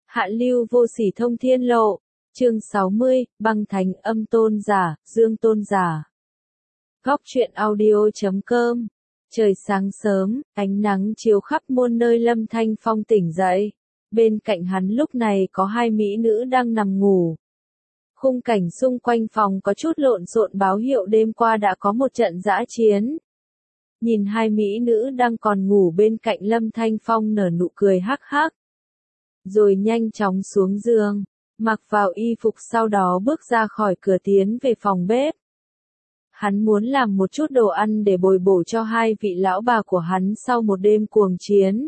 Hạ lưu vô sỉ thông thiên lộ. Chương 60, băng thành âm tôn giả, dương tôn giả. Góc truyện audio.com. Trời sáng sớm, ánh nắng chiếu khắp muôn nơi. Lâm Thanh Phong tỉnh dậy. Bên cạnh hắn lúc này có hai mỹ nữ đang nằm ngủ. Khung cảnh xung quanh phòng có chút lộn xộn, báo hiệu đêm qua đã có một trận dã chiến. Nhìn hai mỹ nữ đang còn ngủ bên cạnh, Lâm Thanh Phong nở nụ cười hắc hắc. Rồi nhanh chóng xuống giường, mặc vào y phục, sau đó bước ra khỏi cửa tiến về phòng bếp. Hắn muốn làm một chút đồ ăn để bồi bổ cho hai vị lão bà của hắn sau một đêm cuồng chiến.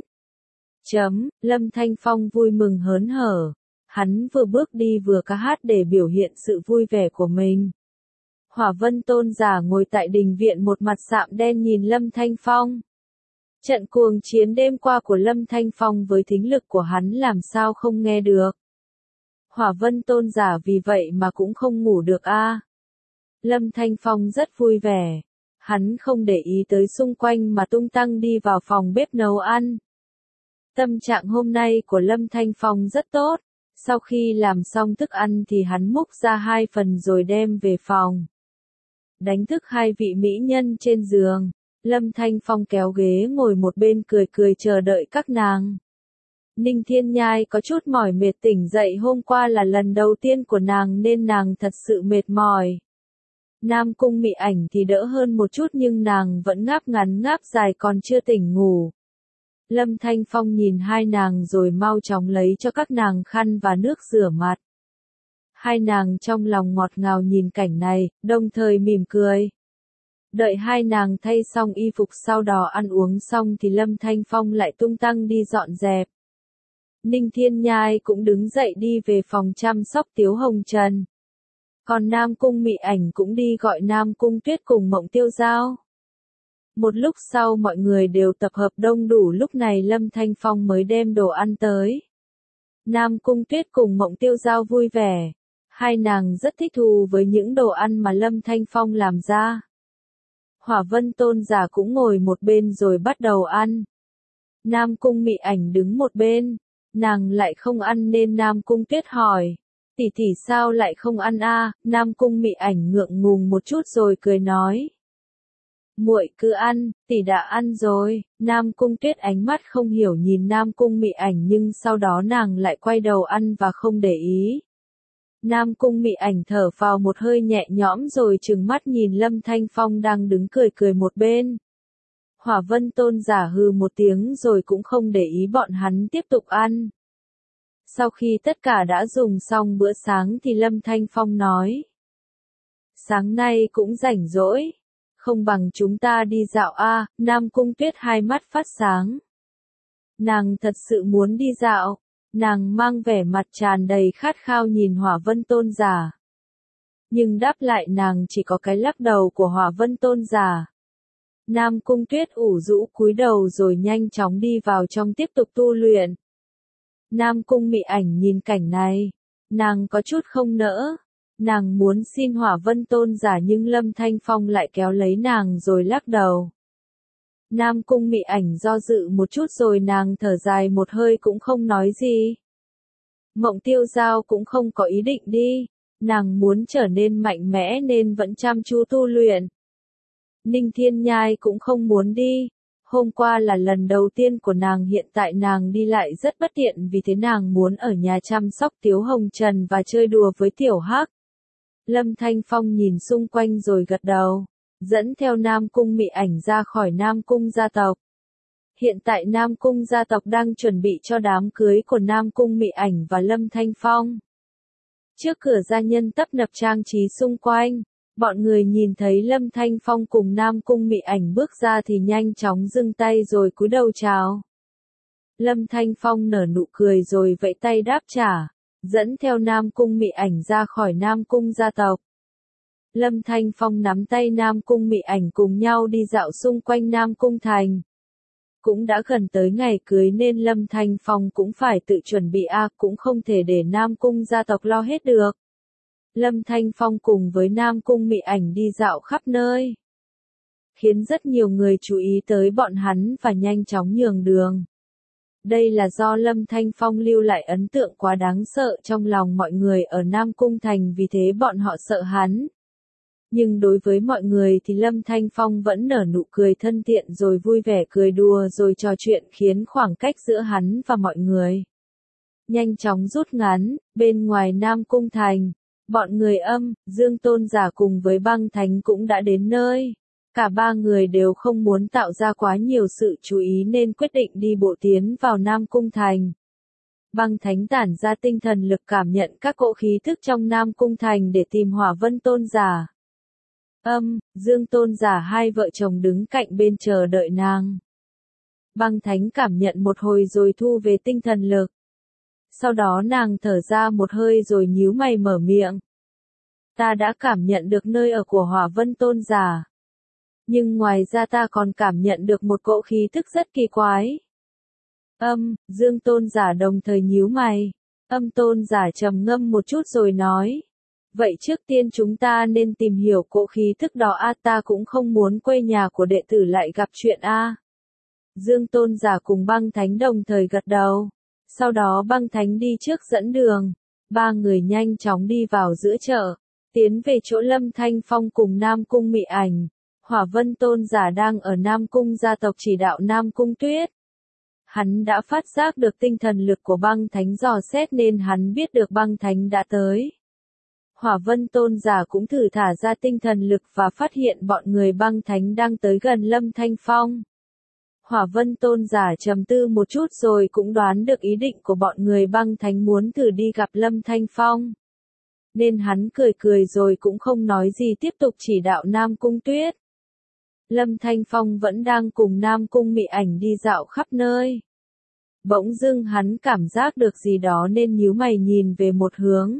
Lâm Thanh Phong vui mừng hớn hở. Hắn vừa bước đi vừa ca hát để biểu hiện sự vui vẻ của mình. Hỏa Vân tôn giả ngồi tại đình viện, một mặt sạm đen nhìn Lâm Thanh Phong. Trận cuồng chiến đêm qua của Lâm Thanh Phong với thính lực của hắn làm sao không nghe được. Hỏa Vân tôn giả vì vậy mà cũng không ngủ được a. Lâm Thanh Phong rất vui vẻ. Hắn không để ý tới xung quanh mà tung tăng đi vào phòng bếp nấu ăn. Tâm trạng hôm nay của Lâm Thanh Phong rất tốt. Sau khi làm xong thức ăn thì hắn múc ra 2 phần rồi đem về phòng. Đánh thức hai vị mỹ nhân trên giường. Lâm Thanh Phong kéo ghế ngồi một bên, cười cười chờ đợi các nàng. Ninh Thiên Nhai có chút mỏi mệt, tỉnh dậy hôm qua là lần đầu tiên của nàng nên nàng thật sự mệt mỏi. Nam Cung Mị Ảnh thì đỡ hơn một chút nhưng nàng vẫn ngáp ngắn ngáp dài còn chưa tỉnh ngủ. Lâm Thanh Phong nhìn hai nàng rồi mau chóng lấy cho các nàng khăn và nước rửa mặt. Hai nàng trong lòng ngọt ngào nhìn cảnh này, đồng thời mỉm cười. Đợi hai nàng thay xong y phục, sau đó ăn uống xong thì Lâm Thanh Phong lại tung tăng đi dọn dẹp. Ninh Thiên Nhai cũng đứng dậy đi về phòng chăm sóc Tiếu Hồng Trần. Còn Nam Cung Mị Ảnh cũng đi gọi Nam Cung Tuyết cùng Mộng Tiêu Giao. Một lúc sau mọi người đều tập hợp đông đủ, lúc này Lâm Thanh Phong mới đem đồ ăn tới. Nam Cung Tuyết cùng Mộng Tiêu Giao vui vẻ. Hai nàng rất thích thú với những đồ ăn mà Lâm Thanh Phong làm ra. Hỏa Vân tôn giả cũng ngồi một bên rồi bắt đầu ăn. Nam Cung Mị Ảnh đứng một bên, nàng lại không ăn nên Nam Cung Tuyết hỏi, tỷ tỷ sao lại không ăn a? Nam Cung Mị Ảnh ngượng ngùng một chút rồi cười nói, muội cứ ăn, tỷ đã ăn rồi. Nam Cung Tuyết ánh mắt không hiểu nhìn Nam Cung Mị Ảnh nhưng sau đó nàng lại quay đầu ăn và không để ý. Nam Cung Mị Ảnh thở vào một hơi nhẹ nhõm rồi trừng mắt nhìn Lâm Thanh Phong đang đứng cười cười một bên. Hỏa Vân tôn giả hừ một tiếng rồi cũng không để ý bọn hắn tiếp tục ăn. Sau khi tất cả đã dùng xong bữa sáng thì Lâm Thanh Phong nói, sáng nay cũng rảnh rỗi, không bằng chúng ta đi dạo a. Nam Cung Tuyết hai mắt phát sáng. Nàng thật sự muốn đi dạo. Nàng mang vẻ mặt tràn đầy khát khao nhìn Hỏa Vân tôn giả. Nhưng đáp lại nàng chỉ có cái lắc đầu của Hỏa Vân tôn giả. Nam Cung Tuyết ủ rũ cúi đầu rồi nhanh chóng đi vào trong tiếp tục tu luyện. Nam Cung Mị Ảnh nhìn cảnh này, nàng có chút không nỡ. Nàng muốn xin Hỏa Vân tôn giả nhưng Lâm Thanh Phong lại kéo lấy nàng rồi lắc đầu. Nam Cung Mị Ảnh do dự một chút rồi nàng thở dài một hơi cũng không nói gì. Mộng Tiêu Giao cũng không có ý định đi, nàng muốn trở nên mạnh mẽ nên vẫn chăm chú tu luyện. Ninh Thiên Nhai cũng không muốn đi, hôm qua là lần đầu tiên của nàng, hiện tại nàng đi lại rất bất tiện vì thế nàng muốn ở nhà chăm sóc Tiếu Hồng Trần và chơi đùa với Tiểu Hắc. Lâm Thanh Phong nhìn xung quanh rồi gật đầu. Dẫn theo Nam Cung Mị Ảnh ra khỏi Nam Cung gia tộc. Hiện tại Nam Cung gia tộc đang chuẩn bị cho đám cưới của Nam Cung Mị Ảnh và Lâm Thanh Phong. Trước cửa gia nhân tấp nập trang trí xung quanh, bọn người nhìn thấy Lâm Thanh Phong cùng Nam Cung Mị Ảnh bước ra thì nhanh chóng giương tay rồi cúi đầu chào. Lâm Thanh Phong nở nụ cười rồi vẫy tay đáp trả, dẫn theo Nam Cung Mị Ảnh ra khỏi Nam Cung gia tộc. Lâm Thanh Phong nắm tay Nam Cung Mị Ảnh cùng nhau đi dạo xung quanh Nam Cung thành. Cũng đã gần tới ngày cưới nên Lâm Thanh Phong cũng phải tự chuẩn bị cũng không thể để Nam Cung gia tộc lo hết được. Lâm Thanh Phong cùng với Nam Cung Mị Ảnh đi dạo khắp nơi, khiến rất nhiều người chú ý tới bọn hắn và nhanh chóng nhường đường. Đây là do Lâm Thanh Phong lưu lại ấn tượng quá đáng sợ trong lòng mọi người ở Nam Cung Thành, vì thế bọn họ sợ hắn. Nhưng đối với mọi người thì Lâm Thanh Phong vẫn nở nụ cười thân thiện rồi vui vẻ cười đùa rồi trò chuyện, khiến khoảng cách giữa hắn và mọi người nhanh chóng rút ngắn. Bên ngoài Nam Cung Thành, bọn người Âm, Dương Tôn Giả cùng với Băng Thánh cũng đã đến nơi. Cả ba người đều không muốn tạo ra quá nhiều sự chú ý nên quyết định đi bộ tiến vào Nam Cung Thành. Băng Thánh tản ra tinh thần lực cảm nhận các cỗ khí thức trong Nam Cung Thành để tìm Hỏa Vân Tôn Giả. Âm, Dương Tôn Giả hai vợ chồng đứng cạnh bên chờ đợi nàng. Băng Thánh cảm nhận một hồi rồi thu về tinh thần lực. Sau đó nàng thở ra một hơi rồi nhíu mày mở miệng. Ta đã cảm nhận được nơi ở của Hỏa Vân Tôn Giả. Nhưng ngoài ra ta còn cảm nhận được một cỗ khí thức rất kỳ quái. Âm, Dương Tôn Giả đồng thời nhíu mày. Âm Tôn Giả trầm ngâm một chút rồi nói. Vậy trước tiên chúng ta nên tìm hiểu cỗ khí thức đó ta cũng không muốn quê nhà của đệ tử lại gặp chuyện Dương Tôn Giả cùng Băng Thánh đồng thời gật đầu. Sau đó Băng Thánh đi trước dẫn đường. Ba người nhanh chóng đi vào giữa chợ, tiến về chỗ Lâm Thanh Phong cùng Nam Cung Mị Ảnh. Hỏa Vân Tôn Giả đang ở Nam Cung gia tộc chỉ đạo Nam Cung Tuyết. Hắn đã phát giác được tinh thần lực của Băng Thánh dò xét nên hắn biết được Băng Thánh đã tới. Hỏa Vân Tôn Giả cũng thử thả ra tinh thần lực và phát hiện bọn người Băng Thánh đang tới gần Lâm Thanh Phong. Hỏa Vân Tôn Giả trầm tư một chút rồi cũng đoán được ý định của bọn người Băng Thánh muốn thử đi gặp Lâm Thanh Phong. Nên hắn cười cười rồi cũng không nói gì tiếp tục chỉ đạo Nam Cung Tuyết. Lâm Thanh Phong vẫn đang cùng Nam Cung Mị Ảnh đi dạo khắp nơi. Bỗng dưng hắn cảm giác được gì đó nên nhíu mày nhìn về một hướng.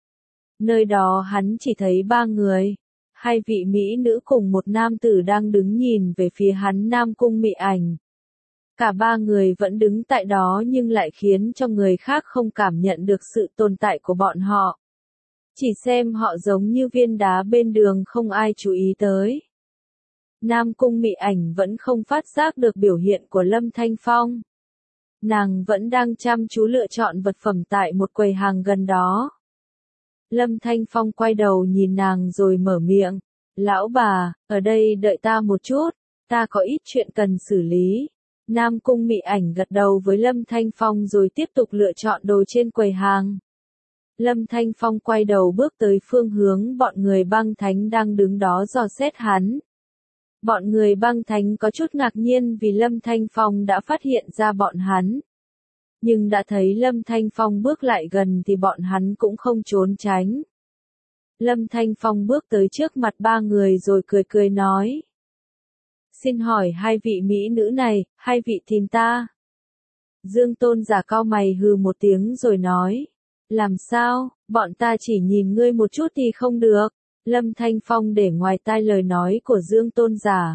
Nơi đó hắn chỉ thấy ba người. Hai vị mỹ nữ cùng một nam tử đang đứng nhìn về phía hắn Nam Cung Mị Ảnh. Cả ba người vẫn đứng tại đó nhưng lại khiến cho người khác không cảm nhận được sự tồn tại của bọn họ. Chỉ xem họ giống như viên đá bên đường không ai chú ý tới. Nam Cung Mị Ảnh vẫn không phát giác được biểu hiện của Lâm Thanh Phong. Nàng vẫn đang chăm chú lựa chọn vật phẩm tại một quầy hàng gần đó. Lâm Thanh Phong quay đầu nhìn nàng rồi mở miệng. Lão bà, ở đây đợi ta một chút, ta có ít chuyện cần xử lý. Nam Cung Mị Ảnh gật đầu với Lâm Thanh Phong rồi tiếp tục lựa chọn đồ trên quầy hàng. Lâm Thanh Phong quay đầu bước tới phương hướng bọn người Băng Thánh đang đứng đó dò xét hắn. Bọn người Băng Thánh có chút ngạc nhiên vì Lâm Thanh Phong đã phát hiện ra bọn hắn. Nhưng đã thấy Lâm Thanh Phong bước lại gần thì bọn hắn cũng không trốn tránh. Lâm Thanh Phong bước tới trước mặt ba người rồi cười cười nói. Xin hỏi hai vị mỹ nữ này, hai vị tìm ta? Dương Tôn Giả cau mày hừ một tiếng rồi nói. Làm sao, bọn ta chỉ nhìn ngươi một chút thì không được. Lâm Thanh Phong để ngoài tai lời nói của Dương Tôn Giả.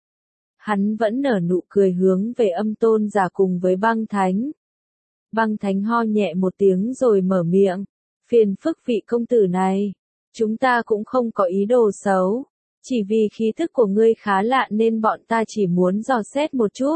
Hắn vẫn nở nụ cười hướng về Âm Tôn Giả cùng với Băng Thánh. Băng Thánh ho nhẹ một tiếng rồi mở miệng. Phiền phức vị công tử này. Chúng ta cũng không có ý đồ xấu. Chỉ vì khí thức của ngươi khá lạ nên bọn ta chỉ muốn dò xét một chút.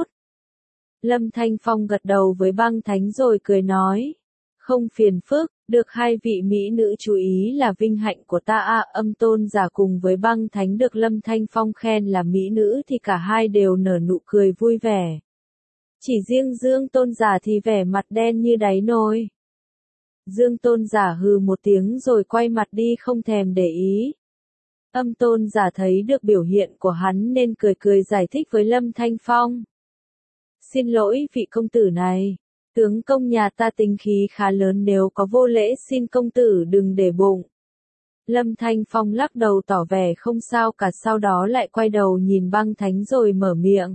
Lâm Thanh Phong gật đầu với Băng Thánh rồi cười nói. Không phiền phức, được hai vị mỹ nữ chú ý là vinh hạnh của ta Âm Tôn Giả cùng với Băng Thánh được Lâm Thanh Phong khen là mỹ nữ thì cả hai đều nở nụ cười vui vẻ. Chỉ riêng Dương Tôn Giả thì vẻ mặt đen như đáy nồi. Dương Tôn Giả hừ một tiếng rồi quay mặt đi không thèm để ý. Âm Tôn Giả thấy được biểu hiện của hắn nên cười cười giải thích với Lâm Thanh Phong. Xin lỗi vị công tử này. Tướng công nhà ta tính khí khá lớn, nếu có vô lễ xin công tử đừng để bụng. Lâm Thanh Phong lắc đầu tỏ vẻ không sao cả, sau đó lại quay đầu nhìn Băng Thánh rồi mở miệng.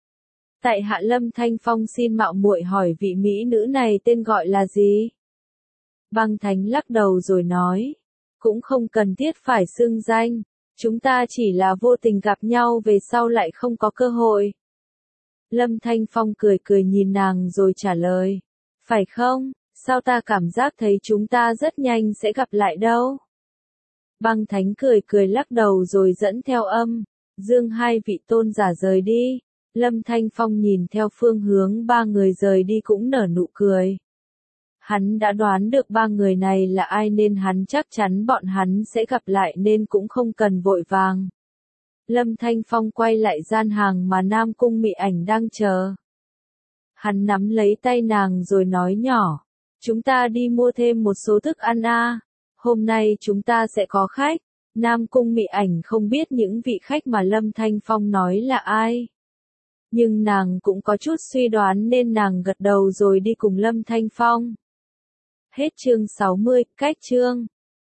Tại hạ Lâm Thanh Phong xin mạo muội hỏi vị mỹ nữ này tên gọi là gì? Băng Thánh lắc đầu rồi nói. Cũng không cần thiết phải xưng danh. Chúng ta chỉ là vô tình gặp nhau về sau lại không có cơ hội. Lâm Thanh Phong cười cười nhìn nàng rồi trả lời. Phải không? Sao ta cảm giác thấy chúng ta rất nhanh sẽ gặp lại đâu? Băng Thánh cười cười lắc đầu rồi dẫn theo Âm, Dương hai vị tôn giả rời đi. Lâm Thanh Phong nhìn theo phương hướng ba người rời đi cũng nở nụ cười. Hắn đã đoán được ba người này là ai nên hắn chắc chắn bọn hắn sẽ gặp lại nên cũng không cần vội vàng. Lâm Thanh Phong quay lại gian hàng mà Nam Cung Mị Ảnh đang chờ. Hắn nắm lấy tay nàng rồi nói nhỏ, chúng ta đi mua thêm một số thức ăn a. Hôm nay chúng ta sẽ có khách. Nam Cung Mị Ảnh không biết những vị khách mà Lâm Thanh Phong nói là ai. Nhưng nàng cũng có chút suy đoán nên nàng gật đầu rồi đi cùng Lâm Thanh Phong. Hết chương 60, cách chương.